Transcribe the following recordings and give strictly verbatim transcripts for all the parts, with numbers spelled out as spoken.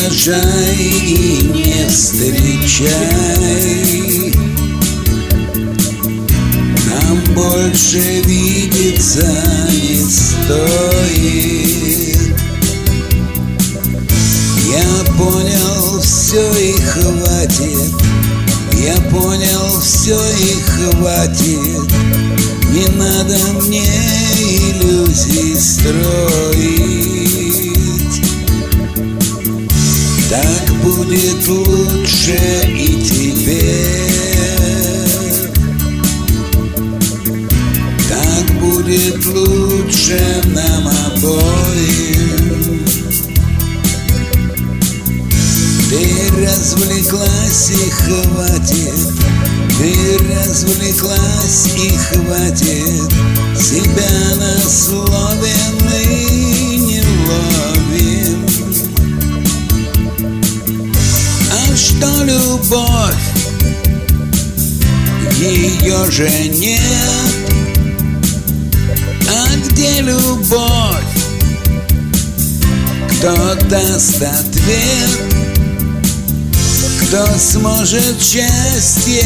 провожай и не встречай. Нам больше видеться не стоит. Я понял, все и хватит. Я понял, все и хватит. Не надо мне иллюзий строить. Так будет лучше и теперь. Так будет лучше нам обоим. Ты развлеклась и хватит. Ты развлеклась и хватит. Себя на слове мы не ловим. А что любовь? Ее же нет. А где любовь? Кто даст ответ? Кто сможет счастье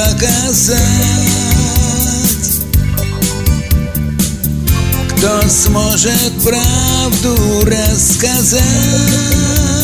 показать? Кто сможет правду рассказать?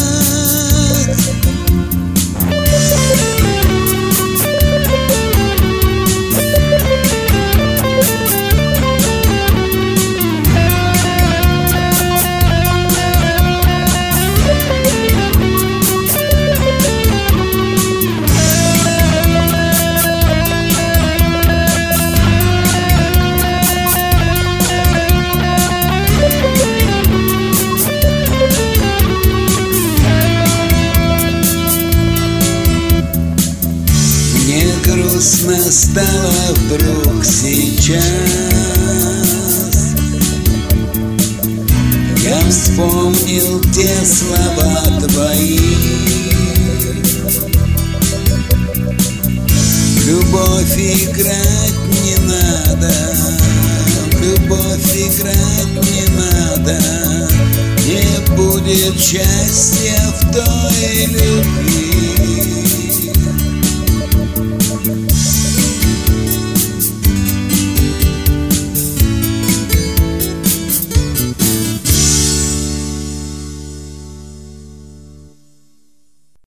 Грустно стало вдруг сейчас. Я вспомнил те слова твои. В любовь играть не надо. В любовь играть не надо. Не будет счастья в той любви.